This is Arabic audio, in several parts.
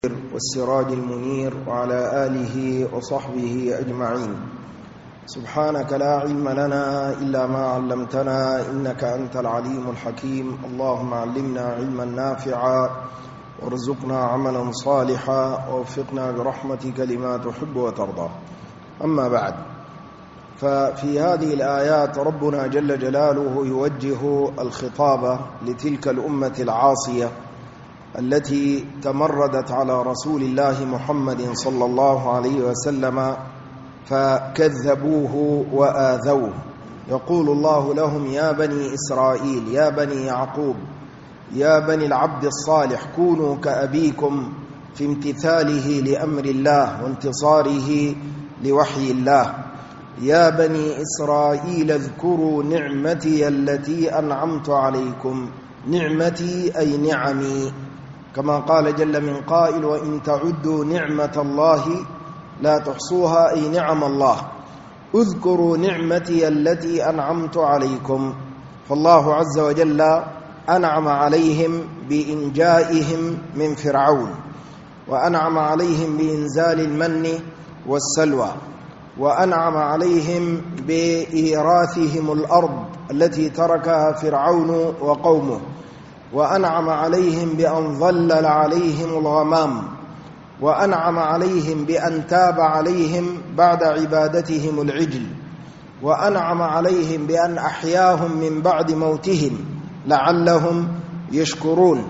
والسراج المنير وعلى آله وصحبه أجمعين. سبحانك لا علم لنا إلا ما علمتنا إنك أنت العليم الحكيم. اللهم علمنا علما نافعا وارزقنا عملا صالحا ووفقنا برحمتك لما تحب وترضى. أما بعد، ففي هذه الآيات ربنا جل جلاله يوجه الخطاب لتلك الأمة العاصية التي تمردت على رسول الله محمد صلى الله عليه وسلم فكذبوه وآذوه. يقول الله لهم: يا بني إسرائيل، يا بني يعقوب، يا بني العبد الصالح، كونوا كأبيكم في امتثاله لأمر الله وانتصاره لوحي الله. يا بني إسرائيل اذكروا نعمتي التي أنعمت عليكم. نعمتي أي نعمي، كما قال جل من قائل: وإن تعدوا نعمة الله لا تحصوها، أي نعم الله. اذكروا نعمتي التي أنعمت عليكم. فالله عز وجل أنعم عليهم بإنجائهم من فرعون، وأنعم عليهم بإنزال المن والسلوى، وأنعم عليهم بإيراثهم الأرض التي تركها فرعون وقومه، وأنعم عليهم بأن ظلل عليهم الغمام، وأنعم عليهم بأن تاب عليهم بعد عبادتهم العجل، وأنعم عليهم بأن أحياهم من بعد موتهم لعلهم يشكرون،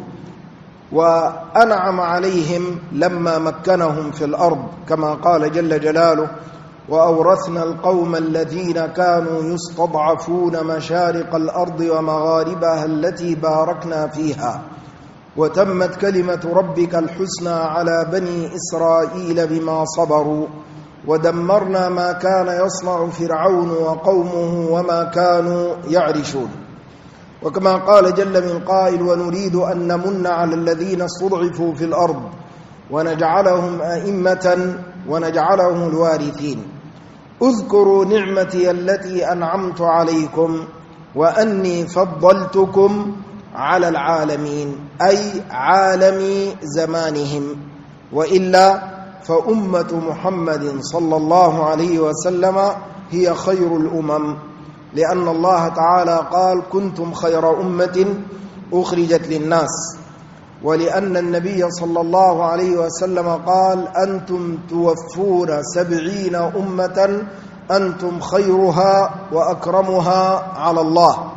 وأنعم عليهم لما مكنهم في الأرض، كما قال جل جلاله: وأورثنا القوم الذين كانوا يستضعفون مشارق الأرض ومغاربها التي باركنا فيها وتمت كلمة ربك الحسنى على بني إسرائيل بما صبروا ودمرنا ما كان يصنع فرعون وقومه وما كانوا يعرشون. وكما قال جل من قائل: ونريد أن نمن على الذين استضعفوا في الأرض ونجعلهم أئمة ونجعلهم الوارثين. اذكروا نعمتي التي أنعمت عليكم وأني فضلتكم على العالمين، أي عالم زمانهم. وإلا فأمة محمد صلى الله عليه وسلم هي خير الأمم، لأن الله تعالى قال: كنتم خير أمة أخرجت للناس، ولأن النبي صلى الله عليه وسلم قال: أنتم توفون 70 أمة أنتم خيرها وأكرمها على الله.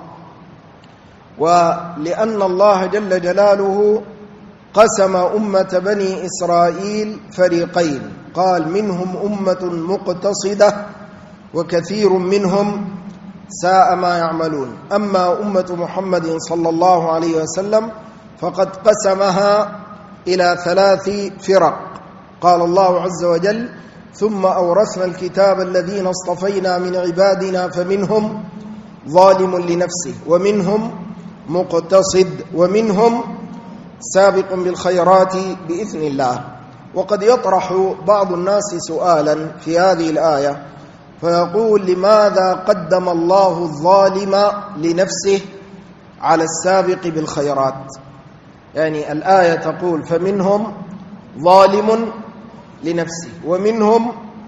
ولأن الله جل جلاله قسم أمة بني إسرائيل فريقين، قال: منهم أمة مقتصدة وكثير منهم ساء ما يعملون. أما أمة محمد صلى الله عليه وسلم فقد قسمها إلى 3 فرق. قال الله عز وجل: ثم أورثنا الكتاب الذين اصطفينا من عبادنا فمنهم ظالم لنفسه ومنهم مقتصد ومنهم سابق بالخيرات بإذن الله. وقد يطرح بعض الناس سؤالا في هذه الآية فيقول: لماذا قدم الله الظالم لنفسه على السابق بالخيرات؟ يعني الآية تقول: فمنهم ظالم لنفسه ومنهم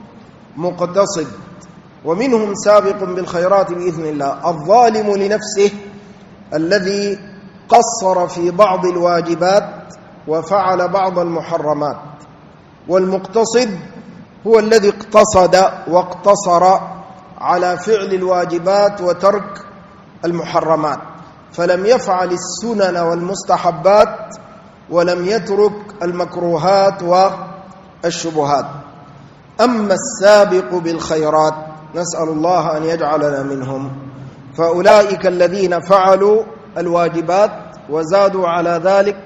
مقتصد ومنهم سابق بالخيرات بإذن الله. الظالم لنفسه الذي قصر في بعض الواجبات وفعل بعض المحرمات، والمقتصد هو الذي اقتصد واقتصر على فعل الواجبات وترك المحرمات، فلم يفعل السنن والمستحبات ولم يترك المكروهات والشبهات. أما السابق بالخيرات، نسأل الله أن يجعلنا منهم، فأولئك الذين فعلوا الواجبات وزادوا على ذلك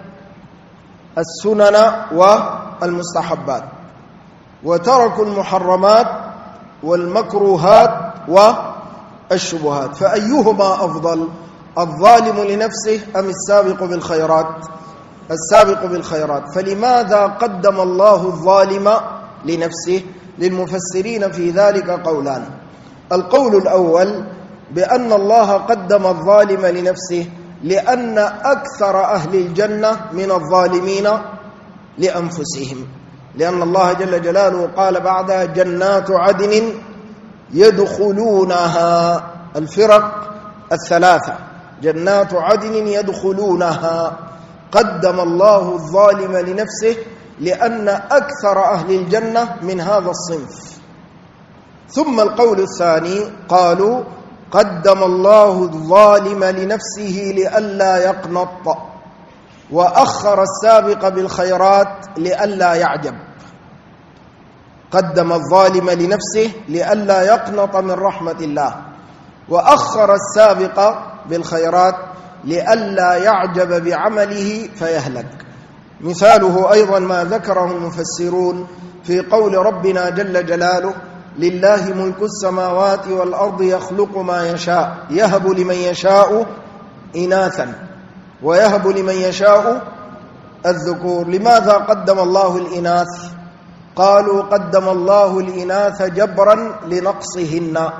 السنن والمستحبات وتركوا المحرمات والمكروهات والشبهات، فأيهما أفضل، الظالم لنفسه أم السابق بالخيرات؟ السابق بالخيرات. فلماذا قدم الله الظالم لنفسه؟ للمفسرين في ذلك قولان. القول الأول بأن الله قدم الظالم لنفسه لأن أكثر أهل الجنة من الظالمين لأنفسهم، لأن الله جل جلاله قال بعدها جنات عدن يدخلونها، الفرق الثلاثة جنات عدن يدخلونها. قدم الله الظالم لنفسه لأن أكثر أهل الجنة من هذا الصنف. ثم القول الثاني قالوا قدم الله الظالم لنفسه لئلا يقنط، وأخر السابق بالخيرات لئلا يعجب. قدم الظالم لنفسه لئلا يقنط من رحمة الله، وأخر السابق بالخيرات لئلا يعجب بعمله فيهلك. مثاله أيضا ما ذكره المفسرون في قول ربنا جل جلاله لله ملك السماوات والأرض يخلق ما يشاء يهب لمن يشاء إناثا ويهب لمن يشاء الذكور. لماذا قدم الله الإناث؟ قالوا قدم الله الإناث جبرا لنقصهن،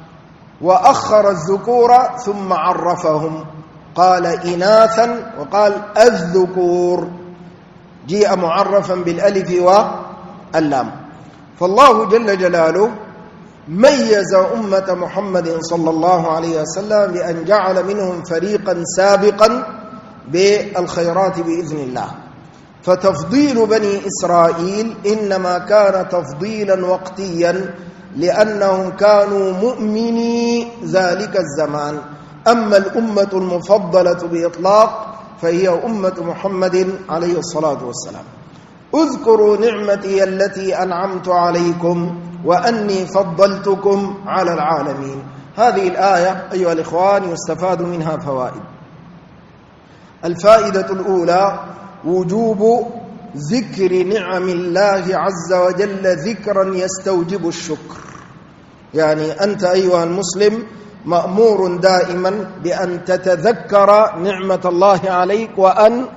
وأخر الذكور ثم عرفهم، قال إناثا وقال الذكور، جيء معرفا بالألف واللام. فالله جل جلاله ميز أمة محمد صلى الله عليه وسلم بأن جعل منهم فريقا سابقا بالخيرات بإذن الله. فتفضيل بني إسرائيل إنما كان تفضيلا وقتيا لأنهم كانوا مؤمني ذلك الزمان. أما الأمة المفضلة بإطلاق فهي أمة محمد عليه الصلاة والسلام. اذكروا نعمتي التي أنعمت عليكم وأني فضلتكم على العالمين. هذه الآية أيها الإخوان يستفاد منها فوائد. الفائدة الأولى وجوب ذكر نعم الله عز وجل ذكرا يستوجب الشكر. يعني أنت أيها المسلم مأمور دائما بأن تتذكر نعمة الله عليك وأن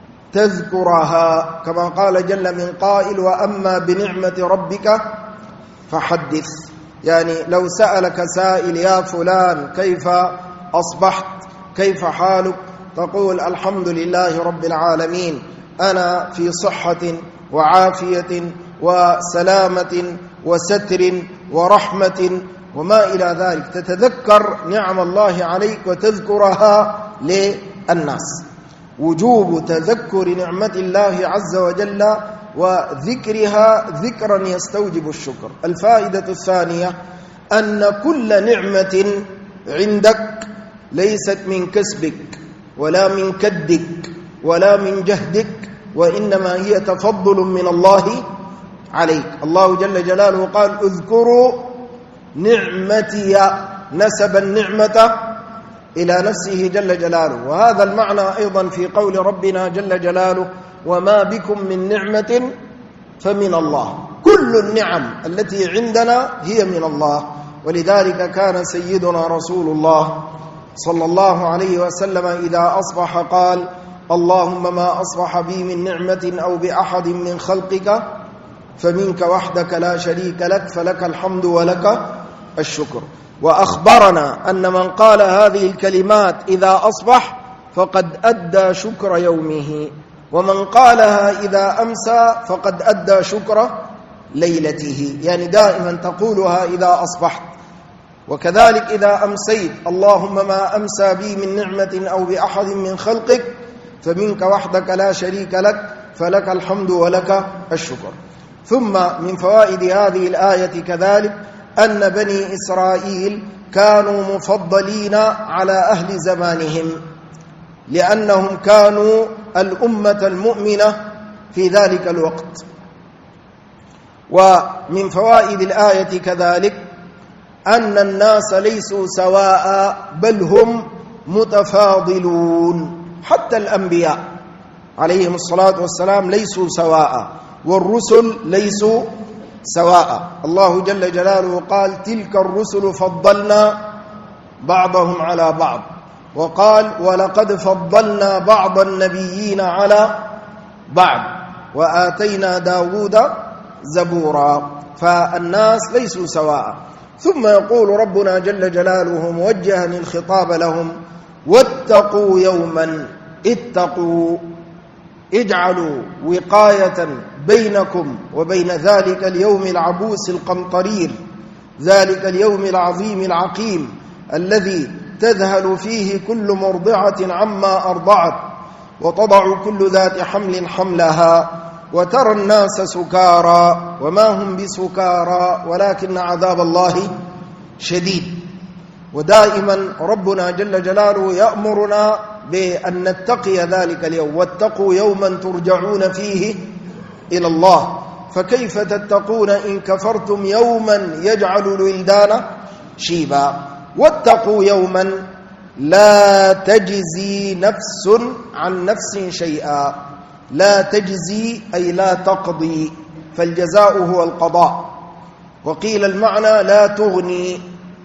تذكرها، كما قال جل من قائل وأما بنعمة ربك فحدث. يعني لو سألك سائل يا فلان كيف أصبحت كيف حالك، تقول الحمد لله رب العالمين، أنا في صحة وعافية وسلامة وستر ورحمة وما إلى ذلك. تتذكر نعم الله عليك وتذكرها للناس. وجوب تذكر نعمة الله عز وجل وذكرها ذكرا يستوجب الشكر. الفائدة الثانية أن كل نعمة عندك ليست من كسبك ولا من كدك ولا من جهدك، وإنما هي تفضل من الله عليك. الله جل جلاله قال اذكروا نعمتي، نسب النعمة إلى نفسه جل جلاله. وهذا المعنى أيضا في قول ربنا جل جلاله وما بكم من نعمة فمن الله. كل النعم التي عندنا هي من الله. ولذلك كان سيدنا رسول الله صلى الله عليه وسلم إذا أصبح قال اللهم ما أصبح بي من نعمة أو بأحد من خلقك فمنك وحدك لا شريك لك فلك الحمد ولك الشكر. وأخبرنا أن من قال هذه الكلمات إذا أصبح فقد أدى شكر يومه، ومن قالها إذا أمسى فقد أدى شكر ليلته. يعني دائما تقولها إذا أصبحت، وكذلك إذا أمسيت اللهم ما أمسى بي من نعمة أو بأحد من خلقك فمنك وحدك لا شريك لك فلك الحمد ولك الشكر. ثم من فوائد هذه الآية كذلك أن بني إسرائيل كانوا مفضلين على أهل زمانهم، لأنهم كانوا الأمة المؤمنة في ذلك الوقت. ومن فوائد الآية كذلك أن الناس ليسوا سواء بل هم متفاضلون. حتى الأنبياء عليهم الصلاة والسلام ليسوا سواء، والرسل ليسوا سواء. الله جل جلاله قال تلك الرسل فضلنا بعضهم على بعض، وقال ولقد فضلنا بعض النبيين على بعض وآتينا داود زبورا. فالناس ليسوا سواء. ثم يقول ربنا جل جلاله موجها الخطاب لهم واتقوا يوما. اتقوا اجعلوا وقاية بينكم وبين ذلك اليوم العبوس القمطرير، ذلك اليوم العظيم العقيم الذي تذهل فيه كل مرضعة عما أرضعت وتضع كل ذات حمل حملها وترى الناس سكارى وما هم بسكارى ولكن عذاب الله شديد. ودائما ربنا جل جلاله يأمرنا بأن نتقي ذلك اليوم، واتقوا يوما ترجعون فيه إلى الله، فكيف تتقون إن كفرتم يوما يجعل الولدان شيبا. واتقوا يوما لا تجزي نفس عن نفس شيئا، لا تجزي أي لا تقضي، فالجزاء هو القضاء. وقيل المعنى لا تغني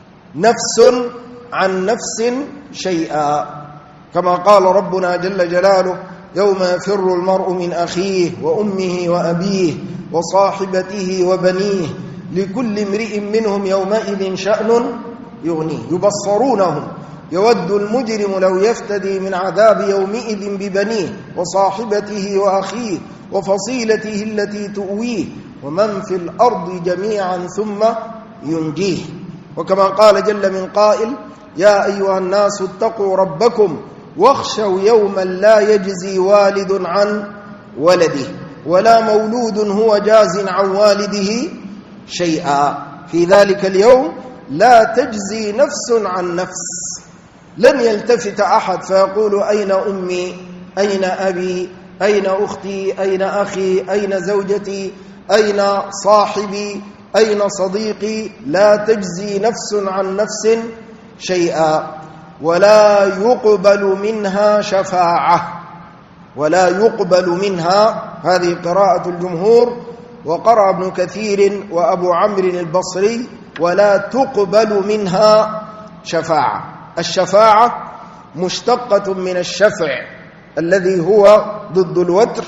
نفس عن نفس شيئا، كما قال ربنا جل جلاله يوم يفر المرء من أخيه وأمه وأبيه وصاحبته وبنيه لكل امرئ منهم يومئذ شأن يغنيه يبصرونهم يود المجرم لو يفتدي من عذاب يومئذ ببنيه وصاحبته وأخيه وفصيلته التي تؤويه ومن في الأرض جميعا ثم ينجيه. وكما قال جل من قائل يا أيها الناس اتقوا ربكم واخشوا يوما لا يجزي والد عن ولده ولا مولود هو جاز عن والده شيئا. في ذلك اليوم لا تجزي نفس عن نفس، لن يلتفت أحد فيقول أين أمي، أين أبي، أين أختي، أين أخي، أين زوجتي، أين صاحبي، أين صديقي. لا تجزي نفس عن نفس شيئا ولا يقبل منها شفاعة، ولا يقبل منها، هذه قراءة الجمهور، وقرأ ابن كثير وأبو عمرو البصري ولا تقبل منها شفاعة. الشفاعة مشتقة من الشفع الذي هو ضد الوتر،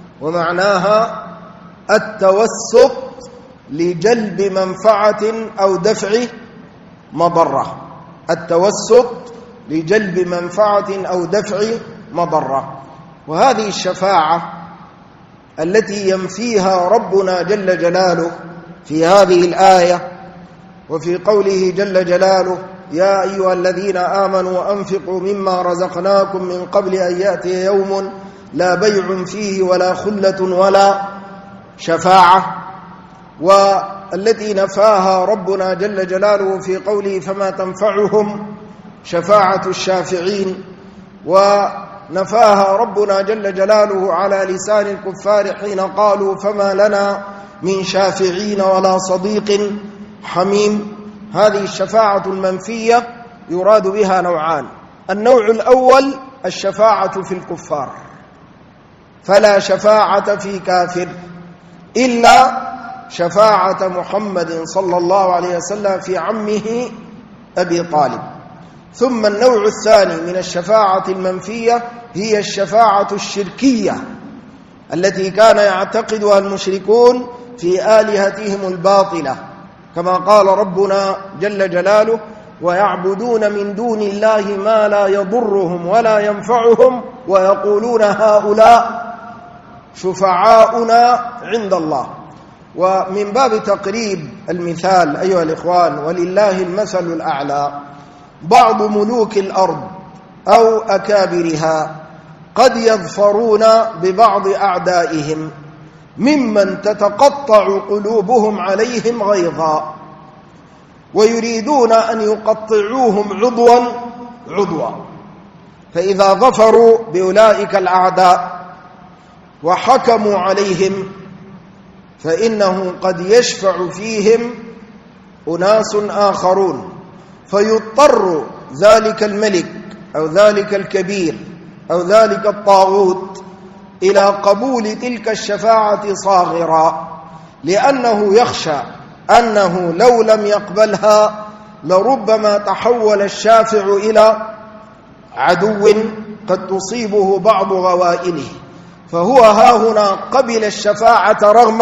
ومعناها التوسط لجلب منفعة أو دفع مضرة، التوسط لجلب منفعة أو دفع مضرة. وهذه الشفاعة التي ينفيها ربنا جل جلاله في هذه الآية وفي قوله جل جلاله يا أيها الذين آمنوا أنفقوا مما رزقناكم من قبل أن يأتي يوم لا بيع فيه ولا خلة ولا شفاعة، والتي نفاها ربنا جل جلاله في قوله فما تنفعهم شفاعة الشافعين، ونفاها ربنا جل جلاله على لسان الكفار حين قالوا فما لنا من شافعين ولا صديق حميم. هذه الشفاعة المنفية يراد بها نوعان: النوع الأول الشفاعة في الكفار، فلا شفاعة في كافر إلا شفاعة محمد صلى الله عليه وسلم في عمه أبي طالب. ثم النوع الثاني من الشفاعة المنفية هي الشفاعة الشركية التي كان يعتقدها المشركون في آلهتهم الباطلة، كما قال ربنا جل جلاله ويعبدون من دون الله ما لا يضرهم ولا ينفعهم ويقولون هؤلاء شفعاؤنا عند الله. ومن باب تقريب المثال أيها الإخوان ولله المثل الأعلى، بعض ملوك الأرض أو أكابرها قد يظفرون ببعض أعدائهم ممن تتقطع قلوبهم عليهم غيظا، ويريدون أن يقطعوهم عضوا عضوا، فإذا ظفروا بأولئك الأعداء وحكموا عليهم فإنه قد يشفع فيهم أناس آخرون، فيضطر ذلك الملك أو ذلك الكبير أو ذلك الطاغوت إلى قبول تلك الشفاعة صاغرا، لأنه يخشى أنه لو لم يقبلها لربما تحول الشافع إلى عدو قد تصيبه بعض غوائله، فهو هاهنا قبل الشفاعة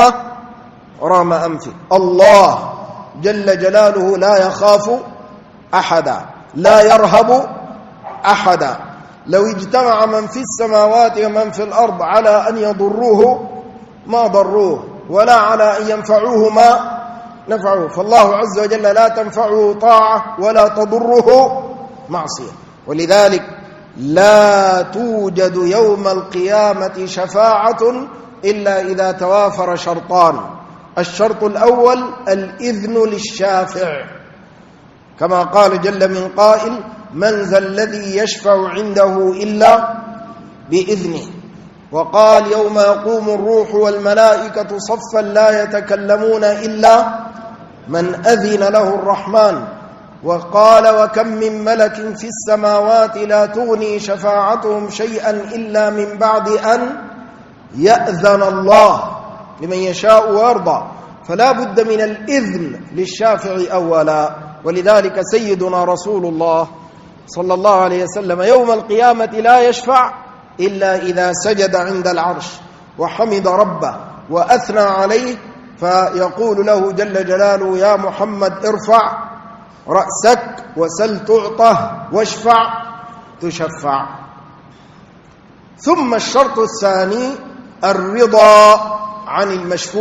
رغم أنفه. الله جل جلاله لا يخاف أحدا، لا يرهب أحدا، لو اجتمع من في السماوات ومن في الأرض على أن يضروه ما ضروه، ولا على أن ينفعوه ما نفعوه. فالله عز وجل لا تنفعه طاعة ولا تضره معصية. ولذلك لا توجد يوم القيامة شفاعة إلا إذا توافر شرطان: الشرط الأول الإذن للشافع، كما قال جل من قائل: من ذا الذي يشفع عنده إلا بإذنه. وقال: يوم يقوم الروح والملائكة صفا لا يتكلمون إلا من أذن له الرحمن. وقال: وكم من ملك في السماوات لا تغني شفاعتهم شيئا إلا من بعد أن يأذن الله لمن يشاء ويرضى. فلا بد من الإذن للشافع أولا. ولذلك سيدنا رسول الله صلى الله عليه وسلم يوم القيامة لا يشفع إلا إذا سجد عند العرش وحمد ربه وأثنى عليه، فيقول له جل جلاله: يا محمد ارفع رأسك وسل تعطه واشفع تشفع. ثم الشرط الثاني الرضا عن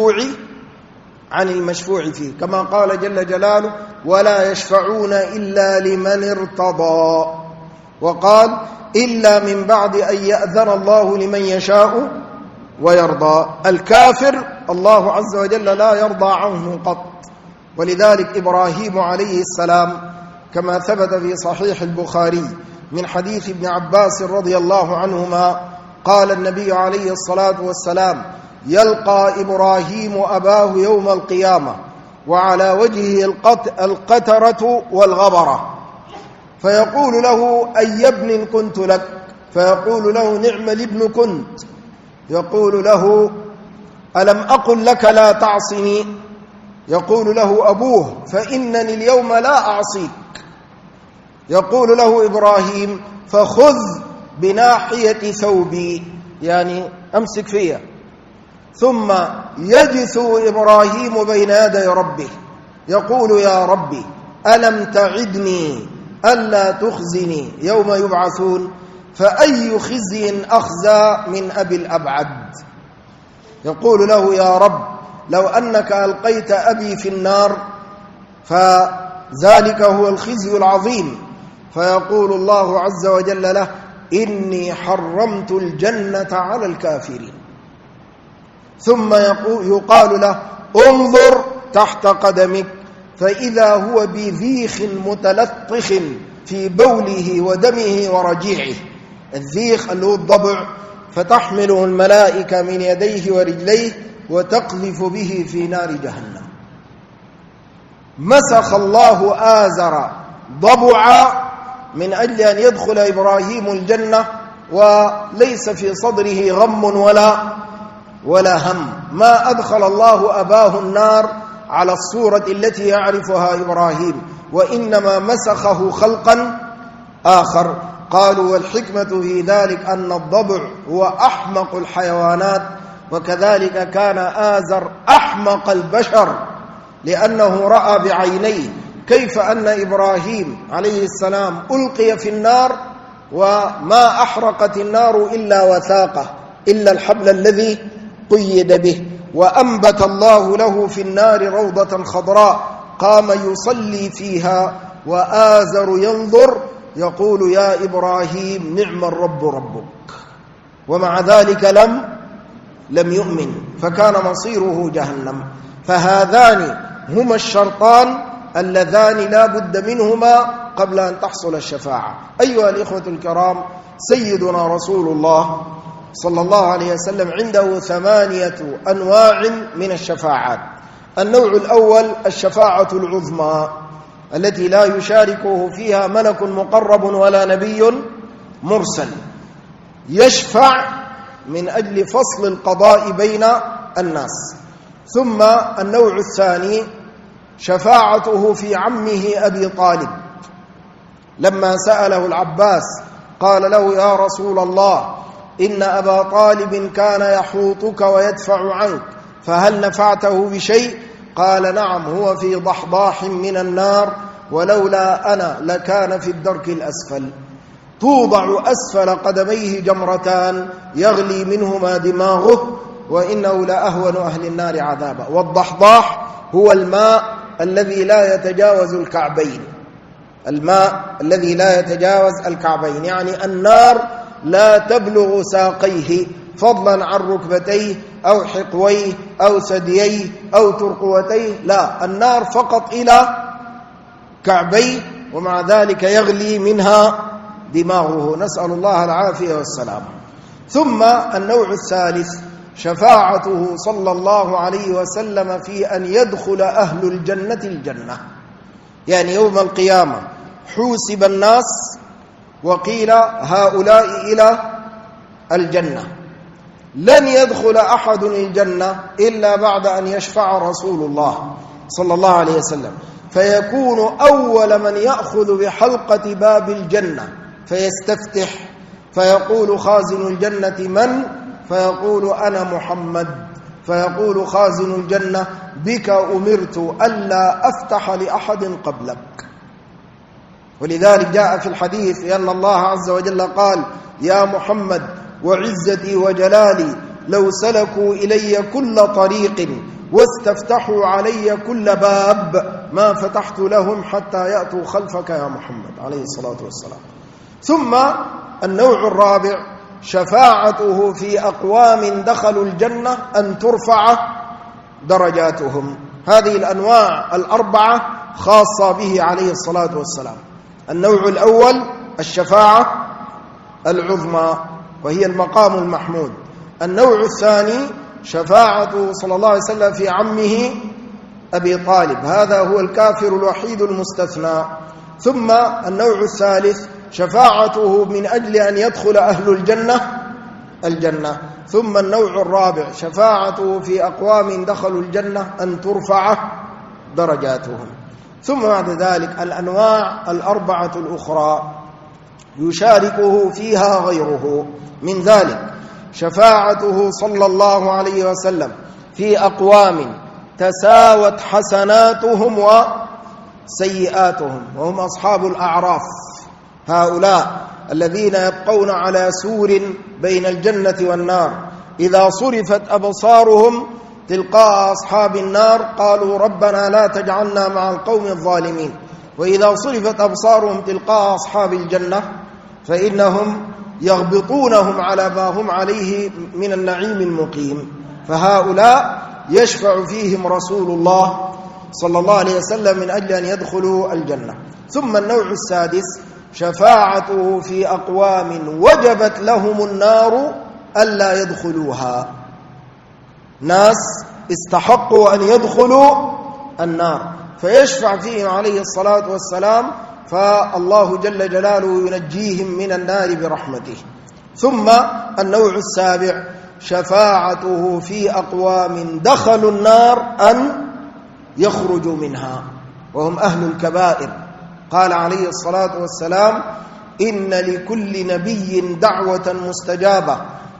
المشفوع فيه، كما قال جل جلاله: ولا يشفعون إلا لمن ارتضى. وقال: إلا من بعد أن يأذن الله لمن يشاء ويرضى. الكافر الله عز وجل لا يرضى عنه قط. ولذلك إبراهيم عليه السلام كما ثبت في صحيح البخاري من حديث ابن عباس رضي الله عنهما قال النبي عليه الصلاة والسلام: يلقى إبراهيم أباه يوم القيامة وعلى وجهه القترة والغبرة، فيقول له: أي ابن كنت لك؟ فيقول له: نعم الابن كنت. يقول له: ألم أقل لك لا تعصني؟ يقول له أبوه: فإنني اليوم لا أعصيك. يقول له إبراهيم: فخذ بناحية ثوبي، يعني أمسك فيها. ثم يجثو إبراهيم بين يدي ربه يقول: يا ربي ألم تعدني ألا تخزني يوم يبعثون؟ فأي خزي أخزى من أبي الأبعد؟ يقول له: يا رب لو أنك ألقيت أبي في النار فذلك هو الخزي العظيم. فيقول الله عز وجل له: إني حرمت الجنة على الكافرين. ثم يقال له: انظر تحت قدمك، فإذا هو بذيخ متلطخ في بوله ودمه ورجيعه. الذيخ اللي هو الضبع، فتحمله الملائكة من يديه ورجليه وتقذف به في نار جهنم. مسخ الله آزر ضبعا من أجل أن يدخل إبراهيم الجنة وليس في صدره غم ولا هم. ما أدخل الله أباه النار على الصورة التي يعرفها إبراهيم، وإنما مسخه خلقا آخر. قالوا: والحكمة في ذلك أن الضبع هو أحمق الحيوانات، وكذلك كان آزر أحمق البشر، لأنه رأى بعينيه كيف أن إبراهيم عليه السلام ألقي في النار وما أحرقت النار إلا وثاقه، إلا الحبل الذي قيد به. وأنبت الله له في النار روضة خضراء قام يصلي فيها وآزر ينظر يقول: يا إبراهيم نعم الرب ربك. ومع ذلك لم يؤمن، فكان مصيره جهنم. فهذان هما الشرطان اللذان لا بد منهما قبل أن تحصل الشفاعة. أيها الإخوة الكرام، سيدنا رسول الله صلى الله عليه وسلم عنده 8 أنواع من الشفاعات. النوع الأول الشفاعة العظمى التي لا يشاركه فيها ملك مقرب ولا نبي مرسل، يشفع من أجل فصل القضاء بين الناس. ثم النوع الثاني شفاعته في عمه أبي طالب، لما سأله العباس قال له: يا رسول الله إن أبا طالب كان يحوطك ويدفع عنك، فهل نفعته بشيء؟ قال: نعم، هو في ضحضاح من النار، ولولا أنا لكان في الدرك الأسفل. توضع أسفل قدميه جمرتان يغلي منهما دماغه وإنه لأهون أهل النار عذابا. والضحضاح هو الماء الذي لا يتجاوز الكعبين، الماء الذي لا يتجاوز الكعبين، يعني النار لا تبلغ ساقيه فضلا عن ركبتيه أو حقويه أو ثدييه أو ترقوتيه، لا، النار فقط إلى كعبيه، ومع ذلك يغلي منها دماغه، نسأل الله العافية والسلام. ثم النوع الثالث شفاعته صلى الله عليه وسلم في أن يدخل أهل الجنة الجنة، يعني يوم القيامة حوسب الناس وقيل هؤلاء إلى الجنة، لن يدخل أحد الجنة إلا بعد أن يشفع رسول الله صلى الله عليه وسلم، فيكون أول من يأخذ بحلقة باب الجنة فيستفتح، فيقول خازن الجنة من؟ فيقول أنا محمد، فيقول خازن الجنة بك أمرت ألا أفتح لأحد قبلك. ولذلك جاء في الحديث أن الله عز وجل قال يا محمد وعزتي وجلالي لو سلكوا إلي كل طريق واستفتحوا علي كل باب ما فتحت لهم حتى يأتوا خلفك يا محمد عليه الصلاة والسلام. ثم النوع الرابع شفاعته في أقوام دخلوا الجنة أن ترفع درجاتهم. هذه الأنواع الأربعة خاصة به عليه الصلاة والسلام. النوع الأول الشفاعة العظمى وهي المقام المحمود. النوع الثاني شفاعته صلى الله عليه وسلم في عمه أبي طالب، هذا هو الكافر الوحيد المستثنى. ثم النوع الثالث شفاعته من أجل أن يدخل أهل الجنة. ثم النوع الرابع شفاعته في أقوام دخلوا الجنة أن ترفع درجاتهم. ثم بعد ذلك الأنواع الأربعة الأخرى يشاركه فيها غيره، من ذلك شفاعته صلى الله عليه وسلم في أقوام تساوت حسناتهم وسيئاتهم، وهم أصحاب الأعراف، هؤلاء الذين يبقون على سور بين الجنة والنار، إذا صرفت أبصارهم تلقاء أصحاب النار قالوا ربنا لا تجعلنا مع القوم الظالمين، وإذا صرفت أبصارهم تلقاء أصحاب الجنة فإنهم يغبطونهم على ما هم عليه من النعيم المقيم، فهؤلاء يشفع فيهم رسول الله صلى الله عليه وسلم من أجل أن يدخلوا الجنة. ثم النوع السادس شفاعته في أقوام وجبت لهم النار ألا يدخلوها، ناس استحقوا أن يدخلوا النار فيشفع فيهم عليه الصلاة والسلام، فالله جل جلاله ينجيهم من النار برحمته. ثم النوع السابع شفاعته في أقوام دخلوا النار أن يخرجوا منها، وهم أهل الكبائر. قال عليه الصلاة والسلام إن لكل نبي دعوة مستجابة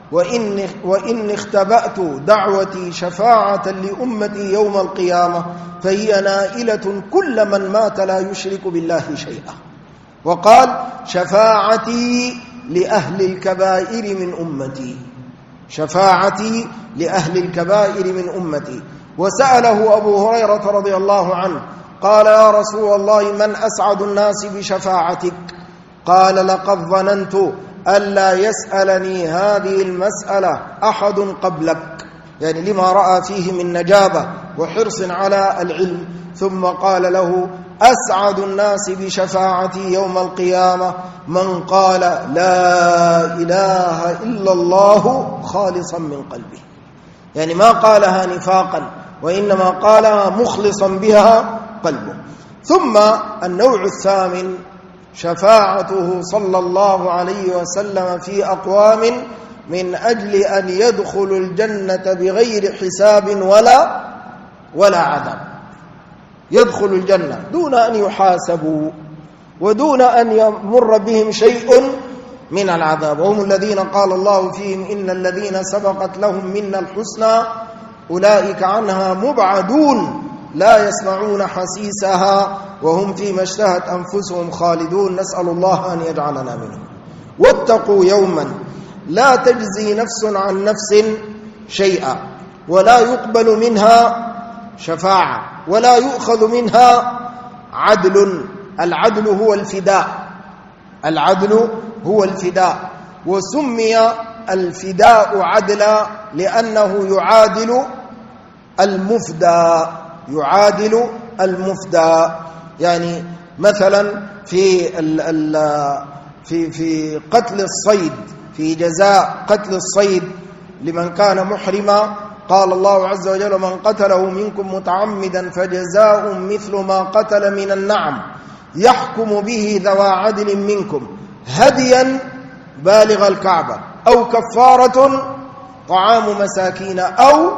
وإن اختبأت دعوتي شفاعة لأمتي يوم القيامة فهي نائلة كل من مات لا يشرك بالله شيئا. وقال شفاعتي لأهل الكبائر من أمتي، شفاعتي لأهل الكبائر من أمتي. وسأله أبو هريرة رضي الله عنه قال يا رسول الله من أسعد الناس بشفاعتك؟ قال لقد ظننت ألا يسألني هذه المسألة أحد قبلك، يعني لما رأى فيه من نجابة وحرص على العلم. ثم قال له أسعد الناس بشفاعتي يوم القيامة من قال لا إله إلا الله خالصا من قلبه، يعني ما قالها نفاقا وإنما قالها مخلصا بها قلبه. ثم النوع الثامن شفاعته صلى الله عليه وسلم في أقوام من أجل أن يدخلوا الجنة بغير حساب ولا عذاب، يدخل الجنة دون أن يحاسبوا ودون أن يمر بهم شيء من العذاب، وهم الذين قال الله فيهم إن الذين سبقت لهم منا الحسنى أولئك عنها مبعدون لا يسمعون حسيسها وهم فيما اشتهت أنفسهم خالدون، نسأل الله أن يجعلنا منهم. واتقوا يوما لا تجزي نفس عن نفس شيئا ولا يقبل منها شفاعة ولا يؤخذ منها عدل. العدل هو الفداء، العدل هو الفداء، وسمي الفداء عدلا لأنه يعادل المفدى، يعادل المفدى. يعني مثلا في قتل الصيد، في جزاء قتل الصيد لمن كان محرما، قال الله عز وجل: من قتله منكم متعمدا فجزاء مثل ما قتل من النعم يحكم به ذوى عدل منكم هديا بالغ الكعبة أو كفارة طعام مساكين أو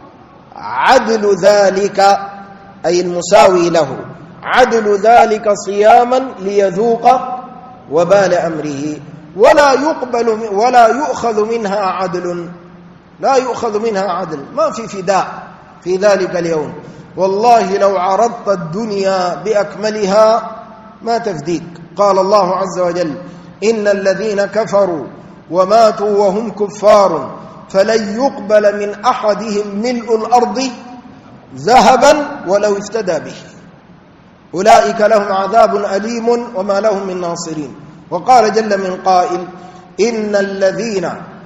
عدل ذلك، أي المساوي له، عدل ذلك صياما ليذوق وبال أمره. ولا يؤخذ منها عدل، لا يؤخذ منها عدل، ما في فداء في ذلك اليوم. والله لو عرضت الدنيا بأكملها ما تفديك. قال الله عز وجل: إن الذين كفروا وماتوا وهم كفار فلن يقبل من أحدهم ملء الأرض ذهبا ولو افتدى به أولئك لهم عذاب أليم وما لهم من ناصرين. وقال جل من قائل: إن الذين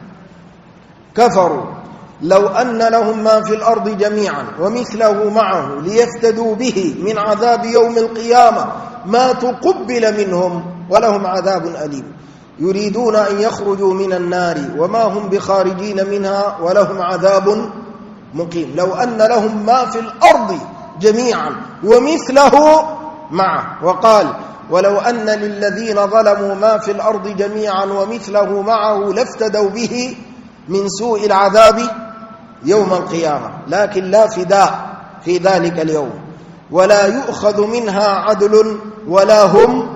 كفروا لو أن لهم ما في الأرض جميعا ومثله معه ليفتدوا به من عذاب يوم القيامة ما تقبل منهم ولهم عذاب أليم. يريدون أن يخرجوا من النار وما هم بخارجين منها ولهم عذاب مقيم. لو أن لهم ما في الأرض جميعا ومثله معه. وقال: ولو أن للذين ظلموا ما في الأرض جميعا ومثله معه لافتدوا به من سوء العذاب يوم القيامة. لكن لا فداء في ذلك اليوم، ولا يؤخذ منها عدل ولا هم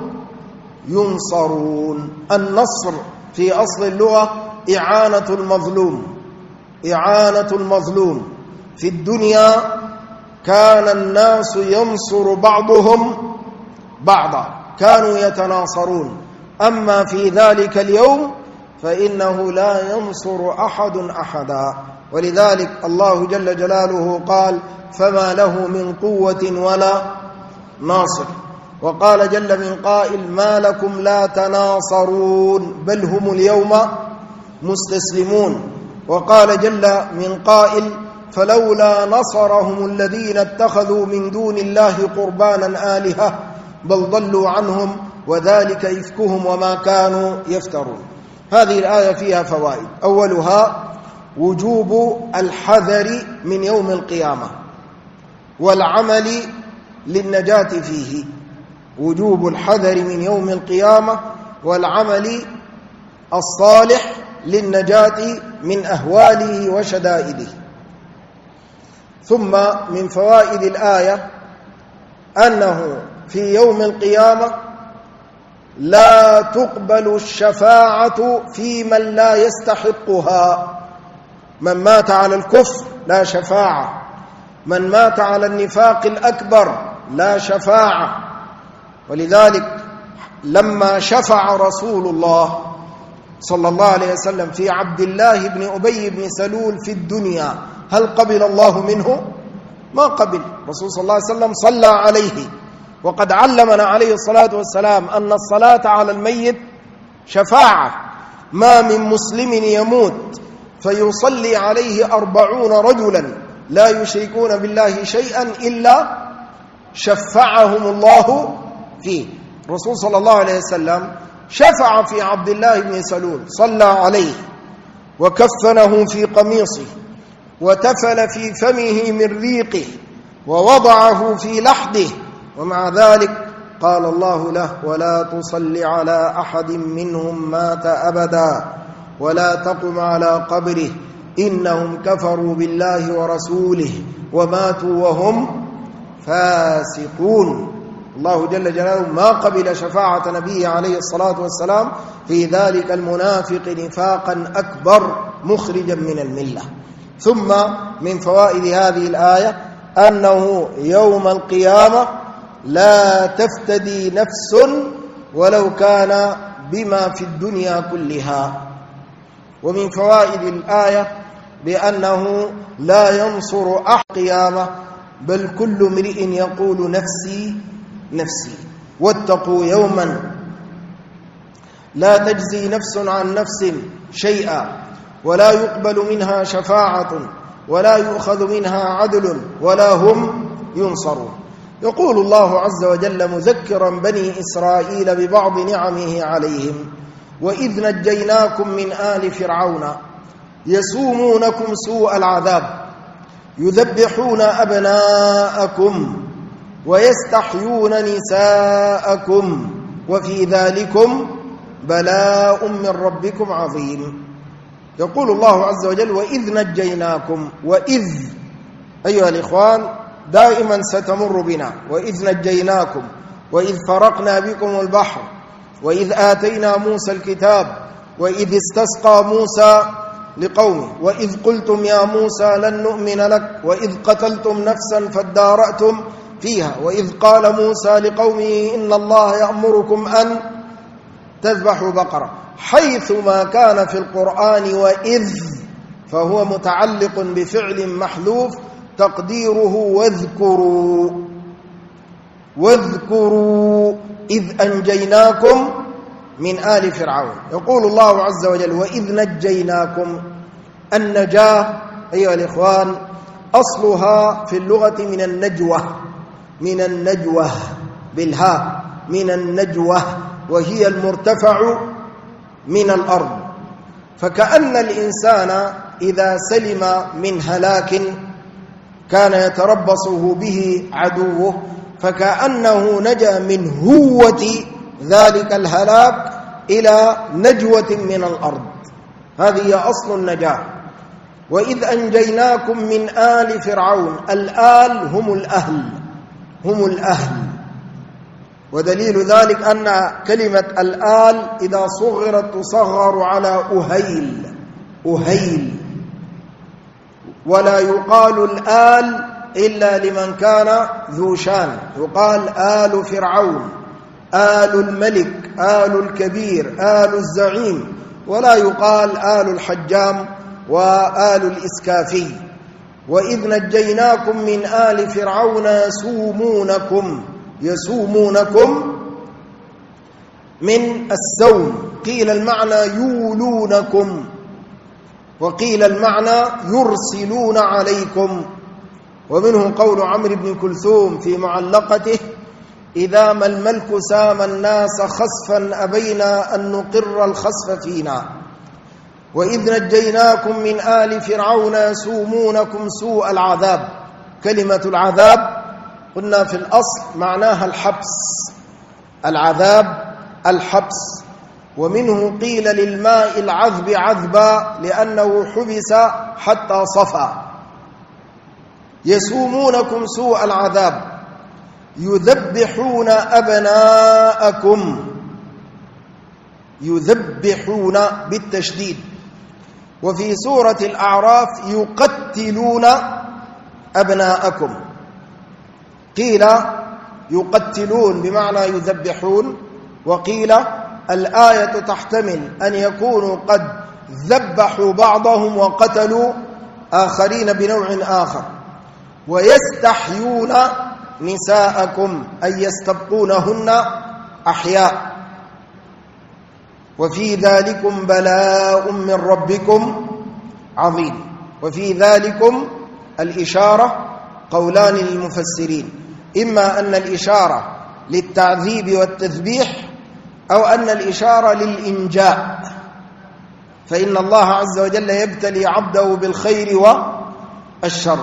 ينصرون. النصر في أصل اللغة إعانة المظلوم، إعانة المظلوم. في الدنيا كان الناس ينصر بعضهم بعضا، كانوا يتناصرون. أما في ذلك اليوم فإنه لا ينصر أحد أحدا. ولذلك الله جل جلاله قال: فما له من قوة ولا ناصر. وقال جل من قائل: ما لكم لا تناصرون بل هم اليوم مستسلمون. وقال جل من قائل: فلولا نصرهم الذين اتخذوا من دون الله قربانا آلهة بل ضلوا عنهم وذلك إفكهم وما كانوا يفترون. هذه الآية فيها فوائد. أولها وجوب الحذر من يوم القيامة والعمل للنجاة فيه، وجوب الحذر من يوم القيامة والعمل الصالح للنجاة من أهواله وشدائده. ثم من فوائد الآية أنه في يوم القيامة لا تقبل الشفاعة في من لا يستحقها. من مات على الكفر لا شفاعة، من مات على النفاق الأكبر لا شفاعة. ولذلك لما شفع رسول الله صلى الله عليه وسلم في عبد الله بن أبي بن سلول في الدنيا، هل قبل الله منه؟ ما قبل. رسول صلى الله عليه وسلم صلى عليه، وقد علمنا عليه الصلاة والسلام أن الصلاة على الميت شفاعة. ما من مسلم يموت فيصلي عليه 40 رجلا لا يشركون بالله شيئا إلا شفعهم الله فيه. الرسول صلى الله عليه وسلم شفع في عبد الله بن سلول، صلى عليه وكفنه في قميصه وتفل في فمه من ريقه ووضعه في لحده، ومع ذلك قال الله له: ولا تصل على أحد منهم مات أبدا ولا تقم على قبره إنهم كفروا بالله ورسوله وماتوا وهم فاسقون. الله جل جلاله ما قبل شفاعة نبيه عليه الصلاة والسلام في ذلك المنافق نفاقا أكبر مخرجا من الملة. ثم من فوائد هذه الآية أنه يوم القيامة لا تفتدي نفس ولو كان بما في الدنيا كلها. ومن فوائد الآية بأنه لا ينصر أحد قيامة، بل كل امرئ يقول نفسي نفسي. واتقوا يوما لا تجزي نفس عن نفس شيئا ولا يقبل منها شفاعة ولا يؤخذ منها عدل ولا هم ينصرون. يقول الله عز وجل مذكرا بني إسرائيل ببعض نعمه عليهم: وإذ نجيناكم من آل فرعون يسومونكم سوء العذاب يذبحون أبناءكم ويستحيون نساءكم وفي ذلكم بلاء من ربكم عظيم. يقول الله عز وجل: وإذ نجيناكم. وإذ أيها الإخوان دائما ستمر بنا، وإذ نجيناكم، وإذ فرقنا بكم البحر، وإذ آتينا موسى الكتاب، وإذ استسقى موسى لقومه، وإذ قلتم يا موسى لن نؤمن لك، وإذ قتلتم نفسا فادارأتم فيها، وإذ قال موسى لقومه إن الله يأمركم أن تذبحوا بقرة. حيثما كان في القرآن وإذ فهو متعلق بفعل محذوف تقديره واذكروا. واذكروا إذ أنجيناكم من آل فرعون. يقول الله عز وجل: وإذ نجيناكم. النجاة أيها الإخوان أصلها في اللغة من النجوة، من النجوة بالهاء، من النجوة، وهي المرتفع من الأرض. فكأن الإنسان إذا سلم من هلاك كان يتربصه به عدوه، فكأنه نجا من هوة ذلك الهلاك إلى نجوة من الأرض. هذه هي أصل النجاة. وإذ أنجيناكم من آل فرعون. الآل هم الأهل، هم الأهل. ودليل ذلك أن كلمة الآل إذا صغرت تصغر على أهيل، أهيل. ولا يقال الآل إلا لمن كان ذو شان، يقال آل فرعون، آل الملك، آل الكبير، آل الزعيم، ولا يقال آل الحجام وآل الإسكافي. وإذ نجيناكم من آل فرعون يسومونكم، يسومونكم من السوم، قيل المعنى يولونكم، وقيل المعنى يرسلون عليكم. ومنه قول عمرو بن كلثوم في معلقته: إذا ما الملك سام الناس خسفا أبينا أن نقر الخسف فينا. وإذ نجيناكم من آل فرعون يسومونكم سوء العذاب. كلمة العذاب قلنا في الأصل معناها الحبس، العذاب الحبس. ومنه قيل للماء العذب عذبا لأنه حبس حتى صفى. يسومونكم سوء العذاب يذبحون أبناءكم، يذبحون بالتشديد. وفي سورة الأعراف يقتلون أبناءكم، قيل يقتلون بمعنى يذبحون، وقيل الآية تحتمل أن يكونوا قد ذبحوا بعضهم وقتلوا آخرين بنوع آخر. ويستحيون نساءكم أي يستبقونهن أحياء. وفي ذلكم بلاء من ربكم عظيم. وفي ذلكم الإشارة قولان للمفسرين: إما أن الإشارة للتعذيب والتذبيح، أو أن الإشارة للإنجاء، فإن الله عز وجل يبتلي عبده بالخير والشر.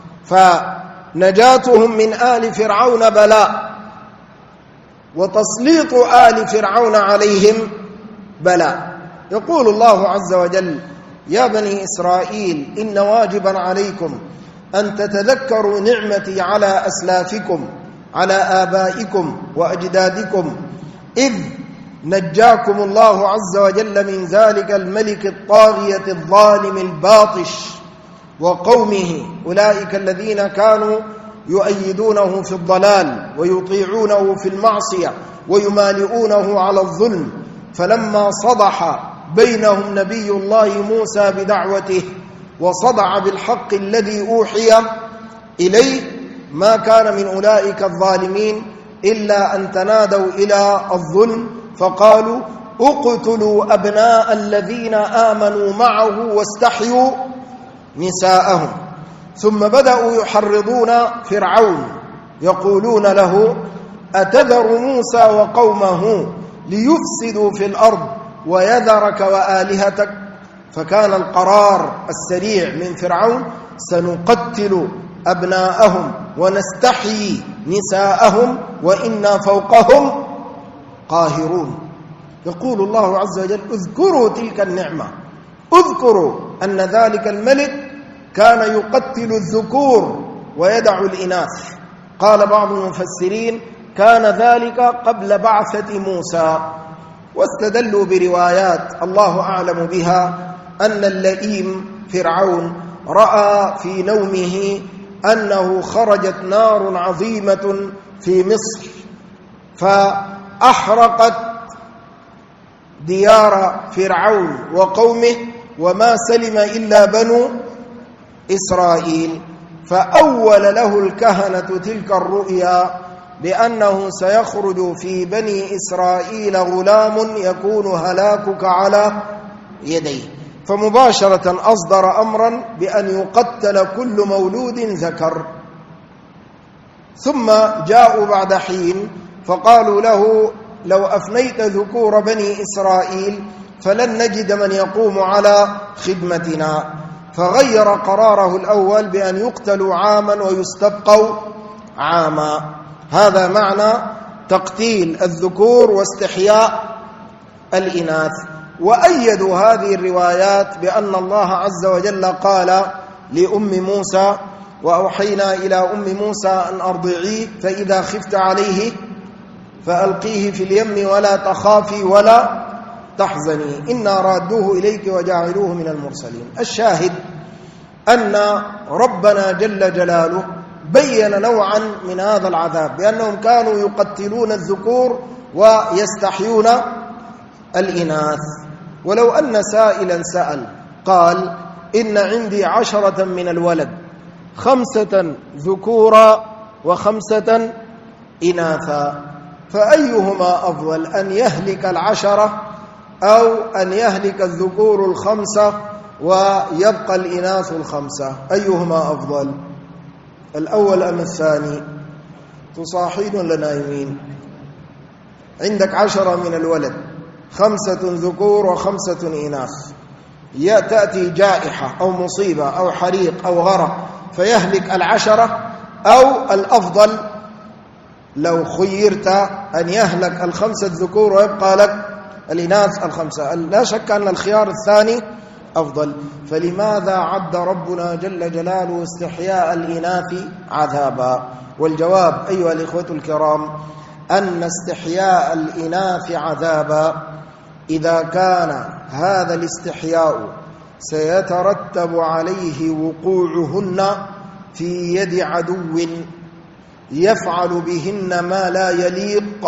فنجاتهم من آل فرعون بلاء، وتسليط آل فرعون عليهم بلاء. يقول الله عز وجل: يا بني إسرائيل إن واجبا عليكم أن تتذكروا نعمتي على أسلافكم، على آبائكم وأجدادكم، إذ نجاكم الله عز وجل من ذلك الملك الطاغية الظالم الباطش وقومه، أولئك الذين كانوا يؤيدونه في الضلال ويطيعونه في المعصية ويمالئونه على الظلم، فلما صدح بينهم نبي الله موسى بدعوته وصدع بالحق الذي أوحي إليه ما كان من أولئك الظالمين إلا أن تنادوا إلى الظلم فقالوا اقتلوا أبناء الذين آمنوا معه واستحيوا نساءهم. ثم بدأوا يحرضون فرعون يقولون له أتذر موسى وقومه ليفسدوا في الأرض ويذرك وآلهتك؟ فكان القرار السريع من فرعون سنقتل أبناءهم ونستحيي نساءهم وإنا فوقهم قاهرون. يقول الله عز وجل اذكروا تلك النعمة، اذكروا أن ذلك الملك كان يقتل الذكور ويدع الإناث. قال بعض المفسرين كان ذلك قبل بعثة موسى، واستدلوا بروايات الله أعلم بها أن اللئيم فرعون رأى في نومه أنه خرجت نار عظيمة في مصر فأحرقت ديار فرعون وقومه وما سلم إلا بنو إسرائيل. فأول له الكهنة تلك الرؤيا بأنه سيخرج في بني إسرائيل غلام يكون هلاكك على يديه، فمباشرة أصدر أمرا بأن يقتل كل مولود ذكر. ثم جاءوا بعد حين فقالوا له لو أفنيت ذكور بني إسرائيل فلن نجد من يقوم على خدمتنا، فغير قراره الأول بأن يقتلوا عاما ويستبقوا عاما. هذا معنى تقتيل الذكور واستحياء الإناث. وأيدوا هذه الروايات بأن الله عز وجل قال لأم موسى وأوحينا إلى أم موسى أن أرضعيه فإذا خفت عليه فألقيه في اليم ولا تخافي ولا تحزني إنا رادوه إليك وجاعلوه من المرسلين. الشاهد أن ربنا جل جلاله بين نوعا من هذا العذاب بأنهم كانوا يقتلون الذكور ويستحيون الإناث. ولو أن سائلا سأل قال إن عندي 10 من الولد 5 ذكورا و5 إناثا فأيهما أفضل أن يهلك 10 أو أن يهلك الذكور 5 ويبقى الإناث 5؟ أيهما أفضل، الأول أم الثاني؟ تصاحين ولا نايمين؟ عندك 10 من الولد 5 ذكور و5 إناث، تأتي جائحة أو مصيبة أو حريق أو غرق فيهلك 10، أو الأفضل لو خيرت أن يهلك 5 ذكور ويبقى لك الإناث 5؟ لا شك أن الخيار الثاني أفضل. فلماذا عد ربنا جل جلاله استحياء الإناث عذابا؟ والجواب أيها الإخوة الكرام أن استحياء الإناث عذابا إذا كان هذا الاستحياء سيترتب عليه وقوعهن في يد عدو يفعل بهن ما لا يليق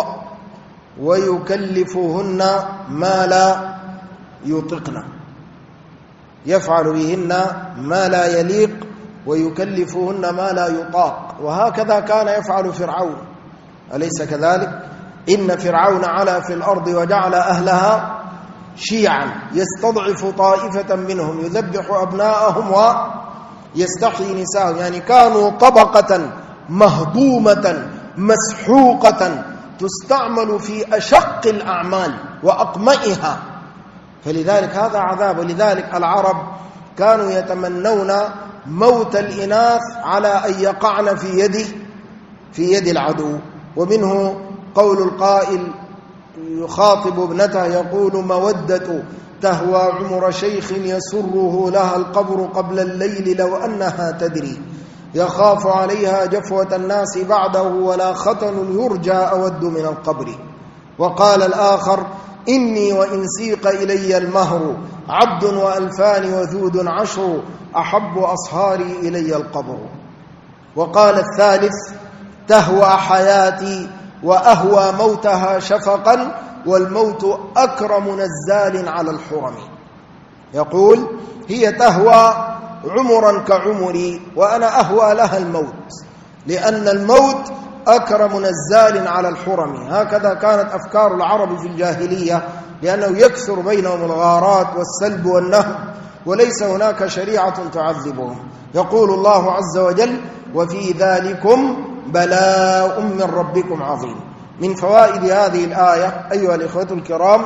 ويكلفهن ما لا يطقن، يفعل بهن ما لا يليق ويكلفهن ما لا يطاق. وهكذا كان يفعل فرعون، أليس كذلك؟ إن فرعون علا في الأرض وجعل أهلها شيعا يستضعف طائفة منهم يذبح أبناءهم ويستحيي نساءهم، يعني كانوا طبقة مهضومة مسحوقة تستعمل في أشق الأعمال وأقمئها. فلذلك هذا عذاب. ولذلك العرب كانوا يتمنون موت الإناث على أن يقعن في يد العدو. ومنه قول القائل يخاطب ابنته يقول مودة تهوى عمر شيخ يسره لها القبر قبل الليل لو أنها تدري يخاف عليها جفوة الناس بعده ولا ختن يرجى أود من القبر. وقال الآخر إني وإن سيق إلي المهر عبد وألفان وذود 10 أحب أصهاري إلي القبر. وقال الثالث تهوى حياتي وأهوى موتها شفقا والموت أكرم نزال على الحرم. يقول هي تهوى عمرا كعمري وأنا أهوى لها الموت، لأن الموت أكرم نزال على الحرم. هكذا كانت أفكار العرب في الجاهلية، لأنه يكثر بينهم الغارات والسلب والنهب وليس هناك شريعة تعذبهم. يقول الله عز وجل وفي ذلكم بلاء من ربكم عظيم. من فوائد هذه الآية أيها الإخوة الكرام،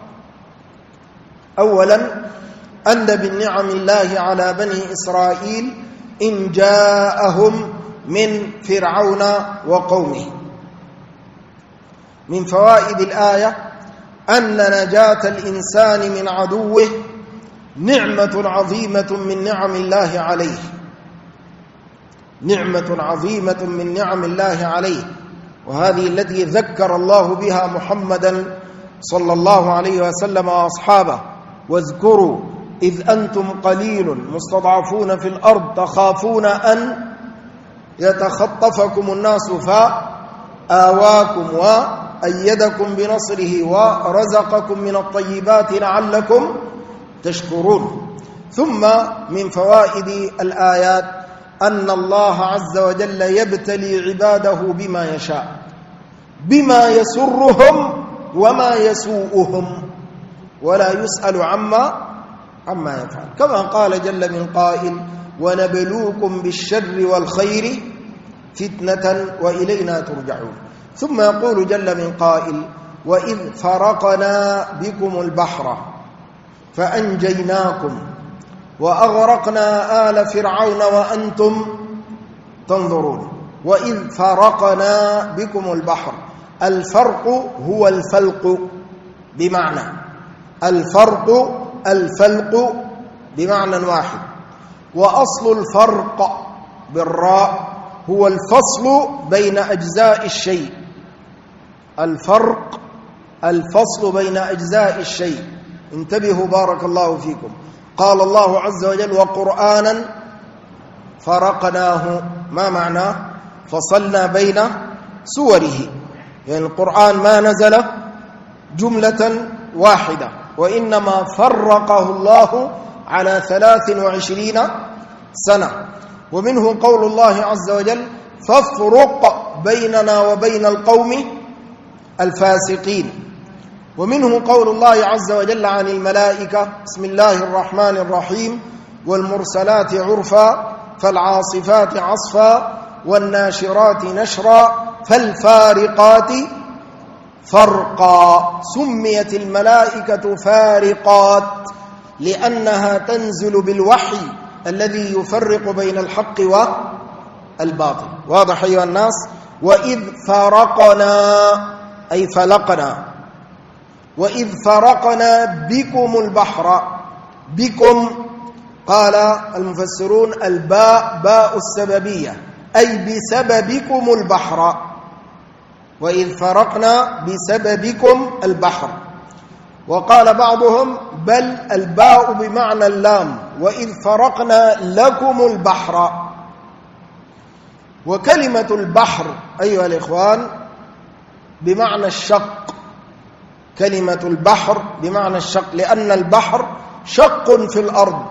أولا أن من نعم الله على بني إسرائيل إن جاءهم من فرعون وقومه. من فوائد الآية أن نجاة الإنسان من عدوه نعمة عظيمة من نعم الله عليه، نعمة عظيمة من نعم الله عليه، وهذه التي ذكر الله بها محمدا صلى الله عليه وسلم وأصحابه. واذكروا إذ أنتم قليل مستضعفون في الأرض تخافون أن يتخطفكم الناس فآواكم وأيدكم بنصره ورزقكم من الطيبات لعلكم تشكرون. ثم من فوائد الآيات أن الله عز وجل يبتلي عباده بما يشاء، بما يسرهم وما يسوءهم، ولا يسأل عما يفعل، كما قال جل من قائل ونبلوكم بالشر والخير فتنة وإلينا ترجعون. ثم يقول جل من قائل وإذ فرقنا بكم البحر فأنجيناكم وأغرقنا آل فرعون وأنتم تنظرون. وإذ فرقنا بكم البحر، الفرق هو الفلق بمعنى الفلق بمعنى واحد، وأصل الفرق بالراء هو الفصل بين أجزاء الشيء، الفصل بين أجزاء الشيء. انتبهوا بارك الله فيكم. قال الله عز وجل وقرآنا فرقناه، ما معناه؟ فصلنا بين سوره، يعني القرآن ما نزل جملة واحدة، وإنما فرقه الله على 23 سنة. ومنه قول الله عز وجل فافرق بيننا وبين القوم الفاسقين. ومنه قول الله عز وجل عن الملائكة بسم الله الرحمن الرحيم والمرسلات عرفا فالعاصفات عصفا والناشرات نشرا فالفارقات فرقا. سميت الملائكة فارقات لأنها تنزل بالوحي الذي يفرق بين الحق والباطل. واضح أيها الناس؟ وإذ فرقنا أي فلقنا، وإذ فرقنا بكم البحر. بكم قال المفسرون الباء باء السببية، أي بسببكم البحر. وإذ فرقنا بسببكم البحر. وقال بعضهم بل الباء بمعنى اللام، وإذ فرقنا لكم البحر. وكلمة البحر أيها الإخوان بمعنى الشق، كلمة البحر بمعنى الشق، لأن البحر شق في الأرض.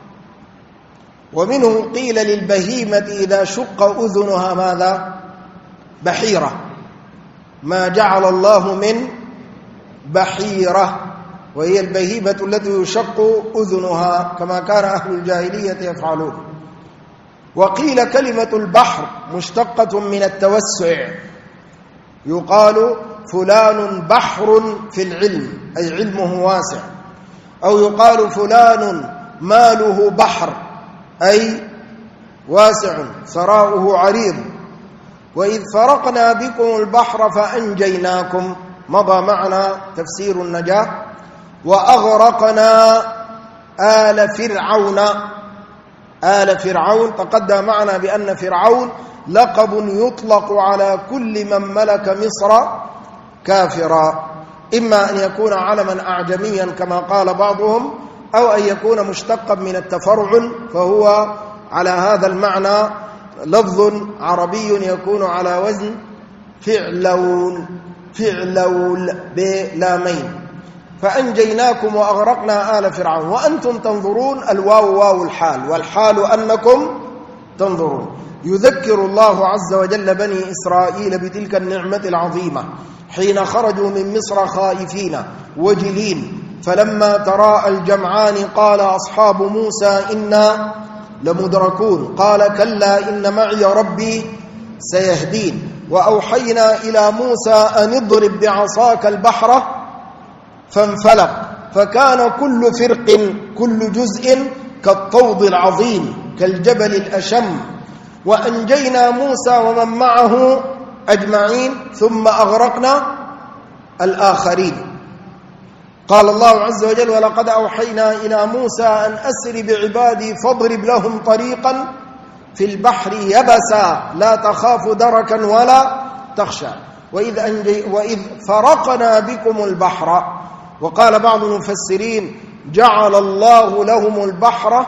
ومنه قيل للبهيمة إذا شق أذنها ماذا؟ بحيرة. ما جعل الله من بحيرة، وهي البهيمة التي يشق أذنها كما كان أهل الجاهلية يفعلون. وقيل كلمة البحر مشتقة من التوسع، يقال فلان بحر في العلم أي علمه واسع، أو يقال فلان ماله بحر أي واسع ثراؤه عريض. وإذ فرقنا بكم البحر فأنجيناكم مضى معنا تفسير النجاة. وأغرقنا آل فرعون. آل فرعون تقدم معنا بأن فرعون لقب يطلق على كل من ملك مصر كافرا، إما أن يكون علما أعجميا كما قال بعضهم، أو أن يكون مشتقا من التفرعن، فهو على هذا المعنى لفظ عربي يكون على وزن فعلون. فعلول بلامين. فأنجيناكم وأغرقنا آل فرعون وأنتم تنظرون. الواو واو الحال، والحال أنكم تنظرون. يذكر الله عز وجل بني إسرائيل بتلك النعمة العظيمة حين خرجوا من مصر خائفين وجلين، فلما تراءى الجمعان قال أصحاب موسى إنا لمدركون قال كلا إن معي ربي سيهدين. وأوحينا إلى موسى أن اضرب بعصاك البحر فانفلق فكان كل فرق كل جزء كالطود العظيم كالجبل الأشم. وأنجينا موسى ومن معه أجمعين ثم أغرقنا الآخرين. قال الله عز وجل ولقد أوحينا إلى موسى أن أسر بعبادي فاضرب لهم طريقا في البحر يبسا لا تخاف دركا ولا تخشى وإذ فرقنا بكم البحر. وقال بعض المفسرين جعل الله لهم البحر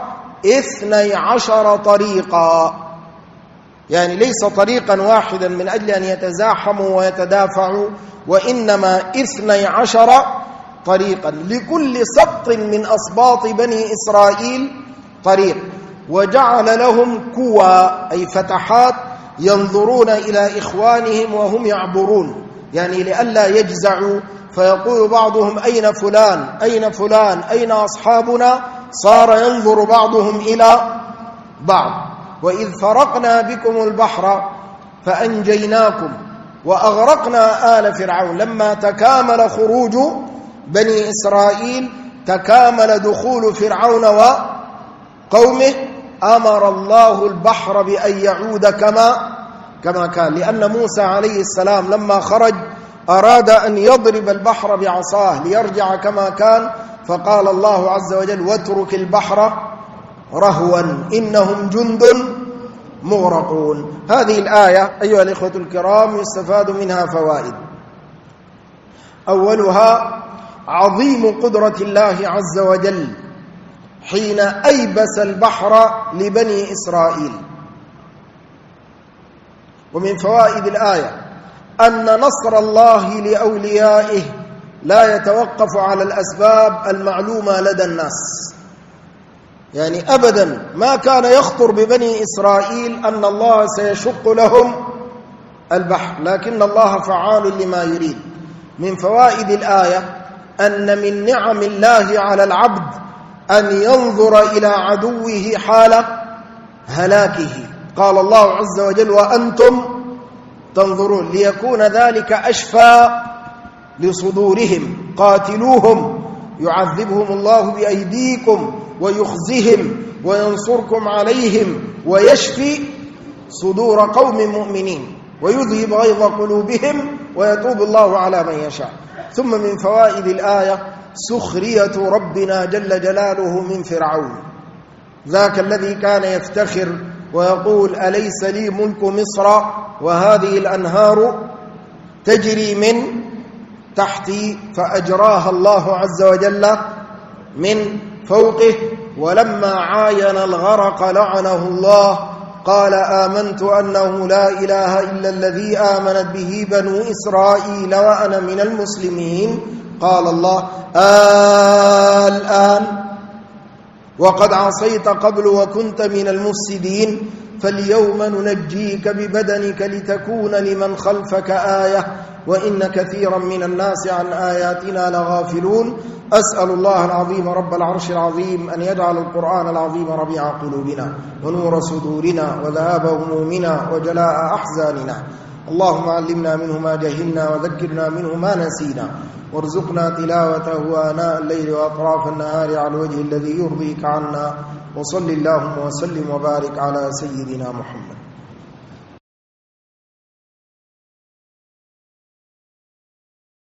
12 طريقا، يعني ليس طريقا واحدا من أجل أن يتزاحموا ويتدافعوا، وإنما 12 طريقا لكل سبط من أسباط بني إسرائيل طريق. وجعل لهم كوى أي فتحات ينظرون إلى إخوانهم وهم يعبرون، يعني لئلا يجزعوا فيقول بعضهم أين فلان أين فلان أين أصحابنا، صار ينظر بعضهم إلى بعض. وإذ فرقنا بكم البحر فأنجيناكم وأغرقنا آل فرعون. لما تكامل خروج بني إسرائيل تكامل دخول فرعون وقومه، أمر الله البحر بأن يعود كما كان، لأن موسى عليه السلام لما خرج أراد أن يضرب البحر بعصاه ليرجع كما كان، فقال الله عز وجل واترك البحر رهوا إنهم جند مغرقون. هذه الآية أيها الإخوة الكرام يستفاد منها فوائد. أولها عظيم قدرة الله عز وجل حين أيبس البحر لبني إسرائيل. ومن فوائد الآية أن نصر الله لأوليائه لا يتوقف على الأسباب المعلومة لدى الناس، يعني أبدا ما كان يخطر ببني إسرائيل أن الله سيشق لهم البحر، لكن الله فعال لما يريد. من فوائد الآية أن من نعم الله على العبد أن ينظر إلى عدوه حال هلاكه. قال الله عز وجل وأنتم تنظرون، ليكون ذلك أشفى لصدورهم. قاتلوهم يعذبهم الله بأيديكم ويخزهم وينصركم عليهم ويشفي صدور قوم مؤمنين ويذهب غيظ قلوبهم ويتوب الله على من يشاء. ثم من فوائد الآية سخرية ربنا جل جلاله من فرعون، ذاك الذي كان يفتخر ويقول أليس لي ملك مصر وهذه الأنهار تجري من تحتي، فأجراها الله عز وجل من فوقه. ولما عاين الغرق لعنه الله قال آمنت أنه لا إله إلا الذي آمنت به بنو إسرائيل وأنا من المسلمين. قال الله الآن وقد عصيت قبل وكنت من المفسدين فاليوم ننجيك ببدنك لتكون لمن خلفك آية وإن كثيرا من الناس عن آياتنا لغافلون. أسأل الله العظيم رب العرش العظيم أن يجعل القرآن العظيم ربيع قلوبنا ونور صدورنا وذهاب همومنا وجلاء أحزاننا. اللهم علمنا منه ما جهلنا وذكرنا منه ما نسينا، وارزقنا تلاوته آناء الليل وأطراف النهار على الوجه الذي يرضيك عنا. وصل اللهم وسلم وبارك على سيدنا محمد.